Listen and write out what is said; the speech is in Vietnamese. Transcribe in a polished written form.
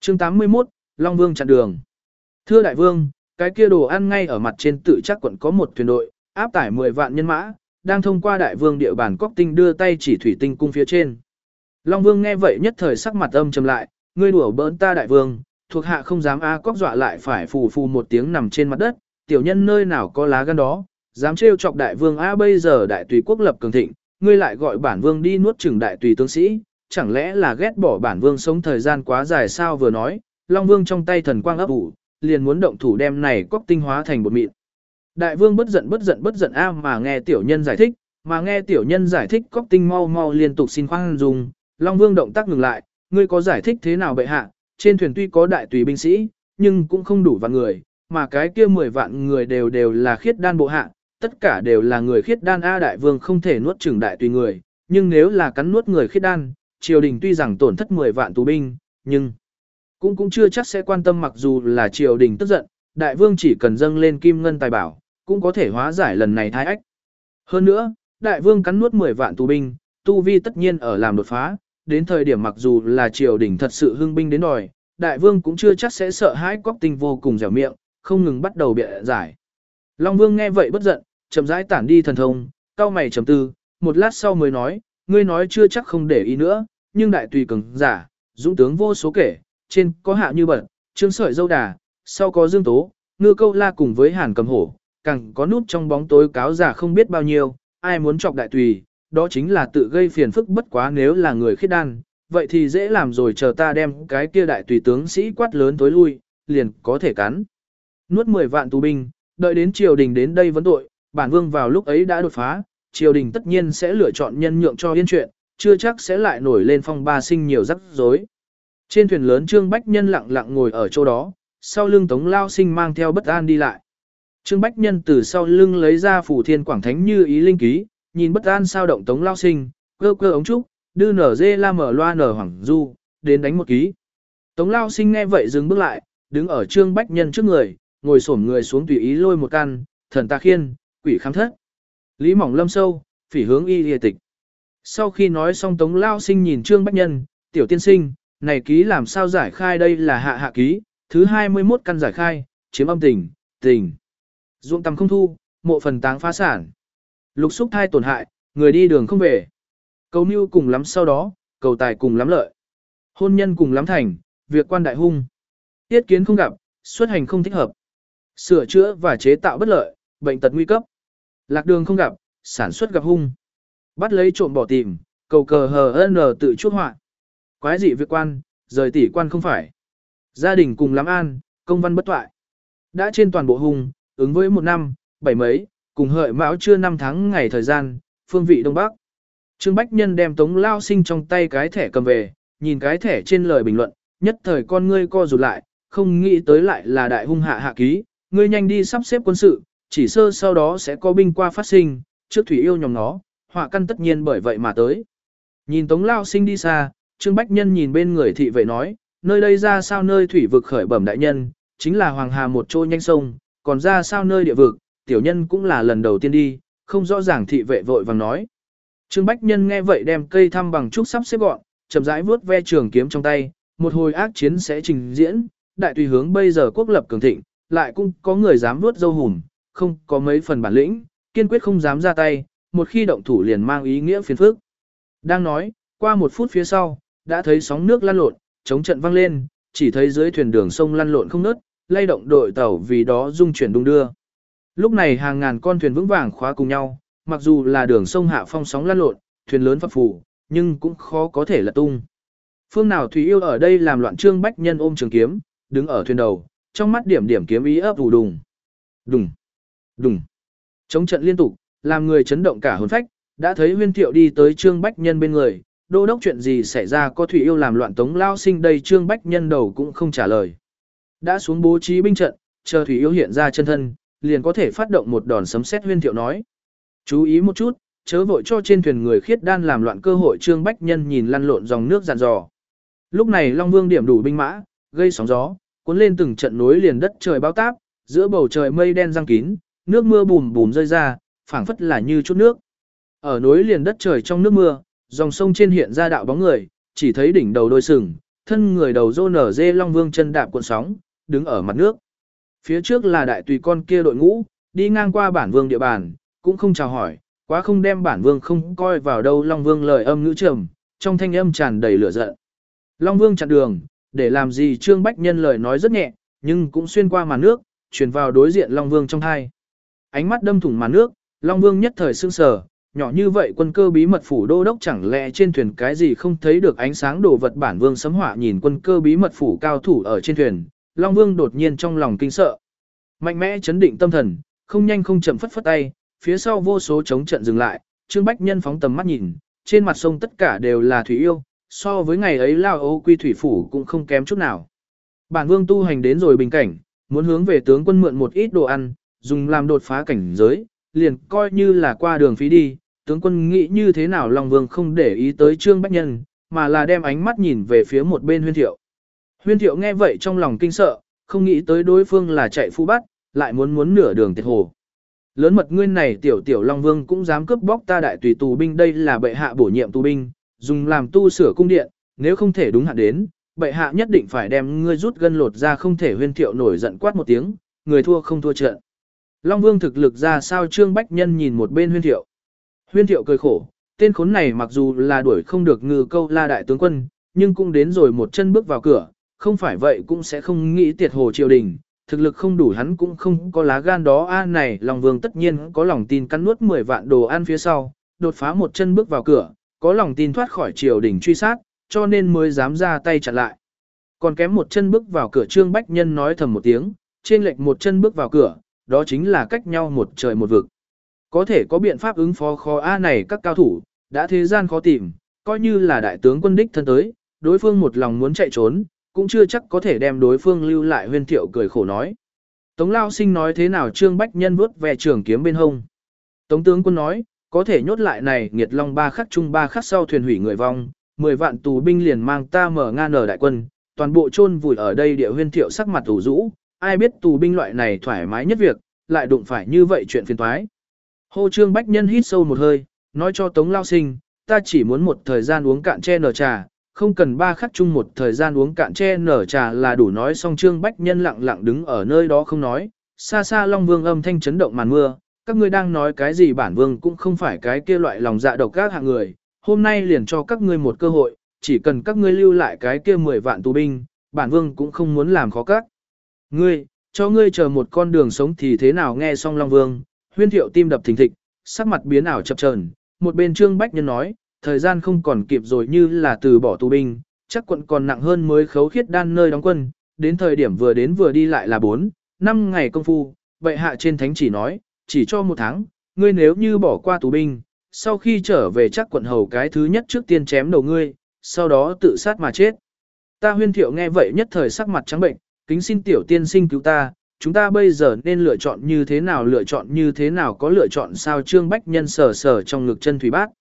Chương 81, Long Vương chặn đường. Thưa đại vương, cái kia đồ ăn ngay ở mặt trên tự chắc quận có một thuyền đội, áp tải 10 vạn nhân mã, đang thông qua đại vương địa bàn Cốc Tinh đưa tay chỉ thủy tinh cung phía trên. Long Vương nghe vậy nhất thời sắc mặt âm trầm lại, ngươi đùa bỡn ta đại vương, thuộc hạ không dám Cốc dọa lại phải phù phù một tiếng nằm trên mặt đất, tiểu nhân nơi nào có lá gan đó, dám trêu chọc đại vương bây giờ đại tùy quốc lập cường thịnh, ngươi lại gọi bản vương đi nuốt chửng đại tùy tướng sĩ, chẳng lẽ là ghét bỏ bản vương sống thời gian quá dài sao? Vừa nói, Long Vương trong tay thần quang ấp ủ, liền muốn động thủ đem này Cốc Tinh hóa thành bột mịn. Đại vương bất giận mà nghe tiểu nhân giải thích, Cốc Tinh mau liên tục xin khoan dung. Long Vương động tác ngừng lại, ngươi có giải thích thế nào bệ hạ? Trên thuyền tuy có đại tùy binh sĩ, nhưng cũng không đủ vạn người, mà cái kia 10 vạn người đều là khiết đan bộ hạ, tất cả đều là người khiết đan. Đại vương không thể nuốt chửng đại tùy người, nhưng nếu là cắn nuốt người khiết đan, triều đình tuy rằng tổn thất 10 vạn tù binh, nhưng cũng chưa chắc sẽ quan tâm. Mặc dù là triều đình tức giận, đại vương chỉ cần dâng lên kim ngân tài bảo, cũng có thể hóa giải lần này thái ách. Hơn nữa, đại vương cắn nuốt 10 vạn tù binh, tu vi tất nhiên ở làm đột phá, đến thời điểm mặc dù là triều đình thật sự hưng binh đến đòi, đại vương cũng chưa chắc sẽ sợ hãi. Cốc Tinh vô cùng dẻo miệng, không ngừng bắt đầu bịa giải. Long Vương nghe vậy bất giận, chậm rãi tản đi thần thông, cau mày trầm tư, một lát sau mới nói, ngươi nói chưa chắc không để ý nữa, nhưng đại tùy cường giả, dũng tướng vô số kể, trên có Hạ Như Bật, Trương Sợi Dâu Đà, sau có Dương Tố, Ngư Câu La cùng với Hàn Cầm Hổ, càng có nút trong bóng tối cáo giả không biết bao nhiêu, ai muốn chọc đại tùy, đó chính là tự gây phiền phức. Bất quá nếu là người khiết đan, vậy thì dễ làm rồi, chờ ta đem cái kia đại tùy tướng sĩ quát lớn tối lui, liền có thể cắn nuốt 10 vạn tù binh, đợi đến triều đình đến đây vấn tội, bản vương vào lúc ấy đã đột phá, triều đình tất nhiên sẽ lựa chọn nhân nhượng cho yên chuyện, chưa chắc sẽ lại nổi lên phong ba sinh nhiều rắc rối. Trên thuyền lớn Trương Bách Nhân lặng lặng ngồi ở chỗ đó, sau lưng Tống Lao Sinh mang theo bất an đi lại. Trương Bách Nhân từ sau lưng lấy ra Phủ Thiên Quảng Thánh Như Ý linh ký, nhìn bất an sao động Tống Lao Sinh, cơ ống trúc, đưa nở dê la mở loa nở hoảng du, đến đánh một ký. Tống Lao Sinh nghe vậy dừng bước lại, đứng ở Trương Bách Nhân trước người, ngồi xổm người xuống tùy ý lôi một căn, thần ta khiên, quỷ khám thất. Lý mỏng lâm sâu, phỉ hướng y lìa tịch. Sau khi nói xong Tống Lao Sinh nhìn Trương Bách Nhân, tiểu tiên sinh, này ký làm sao giải khai? Đây là hạ ký, thứ 21 căn giải khai, chiếm âm tình. Ruộng tầm không thu, mộ phần táng phá sản. Lục xúc thai tổn hại, người đi đường không về. Cầu mưu cùng lắm sau đó, cầu tài cùng lắm lợi. Hôn nhân cùng lắm thành, việc quan đại hung. Tiết kiến không gặp, xuất hành không thích hợp. Sửa chữa và chế tạo bất lợi, bệnh tật nguy cấp. Lạc đường không gặp, sản xuất gặp hung. Bắt lấy trộm bỏ tìm, cầu cờ hờ tự chuốc họa. Quái dị việc quan, rời tỷ quan không phải. Gia đình cùng lắm an, công văn bất toại. Đã trên toàn bộ hung, ứng với 1 năm, 7 mấy, cùng hợi mão chưa 5 tháng ngày thời gian, phương vị Đông Bắc. Trương Bách Nhân đem Tống Lao Sinh trong tay cái thẻ cầm về, nhìn cái thẻ trên lời bình luận, nhất thời con ngươi co rụt lại, không nghĩ tới lại là đại hung hạ ký, ngươi nhanh đi sắp xếp quân sự, chỉ sơ sau đó sẽ có binh qua phát sinh, trước thủy yêu nhóm nó, họa căn tất nhiên bởi vậy mà tới. Nhìn Tống Lao Sinh đi xa, Trương Bách Nhân nhìn bên người thị vệ nói, nơi đây ra sao nơi thủy vực khởi bẩm đại nhân, chính là Hoàng Hà một trôi nhanh sông, còn ra sao nơi địa vực, tiểu nhân cũng là lần đầu tiên đi, không rõ ràng. Thị vệ vội vàng nói. Trương Bách Nhân nghe vậy đem cây thăm bằng trúc sắp xếp gọn, chậm rãi vuốt ve trường kiếm trong tay, một hồi ác chiến sẽ trình diễn, đại tùy hướng bây giờ quốc lập cường thịnh, lại cũng có người dám vuốt dâu hùm, không có mấy phần bản lĩnh, kiên quyết không dám ra tay, một khi động thủ liền mang ý nghĩa phiền phức. Đang nói, qua 1 phút phía sau, đã thấy sóng nước lăn lộn, chống trận vang lên, chỉ thấy dưới thuyền đường sông lăn lộn không ngớt, lay động đội tàu vì đó rung chuyển đung đưa. Lúc này hàng ngàn con thuyền vững vàng khóa cùng nhau, mặc dù là đường sông hạ phong sóng lăn lộn, thuyền lớn phập phù, nhưng cũng khó có thể lật tung. Phương nào Thủy Yêu ở đây làm loạn? Trương Bách Nhân ôm trường kiếm, đứng ở thuyền đầu, trong mắt điểm kiếm ý ấp ủ đùng. Chống trận liên tục, làm người chấn động cả hồn phách, đã thấy Huyên Thiệu đi tới Trương Bách Nhân bên người, đô đốc chuyện gì xảy ra? Có Thủy Yêu làm loạn Tống Lao Sinh đây. Trương Bách Nhân đầu cũng không trả lời. Đã xuống bố trí binh trận, chờ Thủy Yêu hiện ra chân thân, liền có thể phát động một đòn sấm sét. Huyên Thiệu nói, chú ý một chút, chớ vội cho trên thuyền người khiết đan làm loạn cơ hội. Trương Bách Nhân nhìn lăn lộn dòng nước dàn dò. Lúc này Long Vương điểm đủ binh mã, gây sóng gió, cuốn lên từng trận núi liền đất trời bao táp, giữa bầu trời mây đen giăng kín, nước mưa bùm bùm rơi ra, phảng phất là như chút nước. Ở núi liền đất trời trong nước mưa, dòng sông trên hiện ra đạo bóng người, chỉ thấy đỉnh đầu đôi sừng, thân người đầu rô nở dê Long Vương chân đạp cuộn sóng, đứng ở mặt nước. Phía trước là đại tùy con kia đội ngũ, đi ngang qua bản vương địa bàn, cũng không chào hỏi, quá không đem bản vương không coi vào đâu. Long Vương lời âm ngữ trầm, trong thanh âm tràn đầy lửa giận. Long Vương chặn đường, để làm gì? Trương Bách Nhân lời nói rất nhẹ, nhưng cũng xuyên qua màn nước, truyền vào đối diện Long Vương trong tai. Ánh mắt đâm thủng màn nước, Long Vương nhất thời sững sờ, nhỏ như vậy quân cơ bí mật phủ đô đốc chẳng lẽ trên thuyền cái gì không thấy được ánh sáng đồ vật? Bản vương sấm họa nhìn quân cơ bí mật phủ cao thủ ở trên thuyền, Long Vương đột nhiên trong lòng kinh sợ. Mạnh mẽ chấn định tâm thần, không nhanh không chậm phất phất tay, phía sau vô số chống trận dừng lại, Trương Bách Nhân phóng tầm mắt nhìn, trên mặt sông tất cả đều là thủy yêu, so với ngày ấy Lao Âu Quy thủy phủ cũng không kém chút nào. Bản vương tu hành đến rồi bình cảnh, muốn hướng về tướng quân mượn một ít đồ ăn, dùng làm đột phá cảnh giới, liền coi như là qua đường phí đi. Tướng quân nghĩ như thế nào? Long Vương không để ý tới Trương Bách Nhân, mà là đem ánh mắt nhìn về phía một bên Huyên Thiệu. Huyên Thiệu nghe vậy trong lòng kinh sợ, không nghĩ tới đối phương là chạy phu bắt, lại muốn nửa đường tiệt hồ. Lớn mật nguyên này tiểu Long Vương cũng dám cướp bóc ta đại tùy tù binh, đây là bệ hạ bổ nhiệm tù binh, dùng làm tu sửa cung điện, nếu không thể đúng hạn đến, bệ hạ nhất định phải đem ngươi rút gân lột ra không thể. Huyên Thiệu nổi giận quát một tiếng, người thua không thua trận. Long Vương thực lực ra sao? Trương Bách Nhân nhìn một bên Huyên Thiệu. Huyên Thiệu cười khổ, tên khốn này mặc dù là đuổi không được Ngư Câu La đại tướng quân, nhưng cũng đến rồi một chân bước vào cửa, không phải vậy cũng sẽ không nghĩ tiệt hồ triều đình, thực lực không đủ hắn cũng không có lá gan đó. Này Long Vương tất nhiên có lòng tin cắn nuốt 10 vạn đồ ăn phía sau, đột phá một chân bước vào cửa, có lòng tin thoát khỏi triều đình truy sát, cho nên mới dám ra tay chặn lại. Còn kém một chân bước vào cửa, Trương Bách Nhân nói thầm một tiếng, trên lệch một chân bước vào cửa, đó chính là cách nhau một trời một vực. Có thể có biện pháp ứng phó khó này các cao thủ, đã thế gian khó tìm, coi như là đại tướng quân đích thân tới, đối phương một lòng muốn chạy trốn, cũng chưa chắc có thể đem đối phương lưu lại. Huyên Thiệu cười khổ nói. Tống Lao Sinh nói thế nào? Trương Bách Nhân vuốt về trường kiếm bên hông. Tống tướng quân nói, có thể nhốt lại này nghiệt long 3 khắc chung 3 khắc sau thuyền hủy người vong, 10 vạn tù binh liền mang ta mở ngang nở đại quân, toàn bộ chôn vùi ở đây. Địa Huyên Thiệu sắc mặt ủ rũ, ai biết tù binh loại này thoải mái nhất việc, lại đụng phải như vậy chuyện phiền toái. Hô. Trương Bách Nhân hít sâu một hơi, nói cho Tống Lao Sinh, ta chỉ muốn một thời gian uống cạn che nở trà, không cần 3 khắc chung một thời gian uống cạn che nở trà là đủ. Nói xong Trương Bách Nhân lặng lặng đứng ở nơi đó không nói. Xa xa Long Vương âm thanh chấn động màn mưa, các ngươi đang nói cái gì? Bản vương cũng không phải cái kia loại lòng dạ độc ác hạng người, hôm nay liền cho các ngươi một cơ hội, chỉ cần các ngươi lưu lại cái kia 10 vạn tù binh, bản vương cũng không muốn làm khó các ngươi, cho ngươi chờ một con đường sống thì thế nào? Nghe xong Long Vương, Huyên Thiệu tim đập thình thịch, sắc mặt biến ảo chập chờn. Một bên Trương Bách Nhân nói, thời gian không còn kịp rồi, như là từ bỏ tù binh, chắc quận còn nặng hơn mới khấu khiết đan nơi đóng quân, đến thời điểm vừa đến vừa đi lại là 4-5 ngày công phu. Bệ hạ trên thánh chỉ nói, chỉ cho 1 tháng, ngươi nếu như bỏ qua tù binh, sau khi trở về chắc quận hầu cái thứ nhất trước tiên chém đầu ngươi, sau đó tự sát mà chết. Ta. Huyên Thiệu nghe vậy nhất thời sắc mặt trắng bệnh, kính xin tiểu tiên sinh cứu ta, chúng ta bây giờ nên lựa chọn như thế nào? Lựa chọn như thế nào? Có lựa chọn sao? Trương Bách Nhân sờ sờ trong ngực chân thủy bát.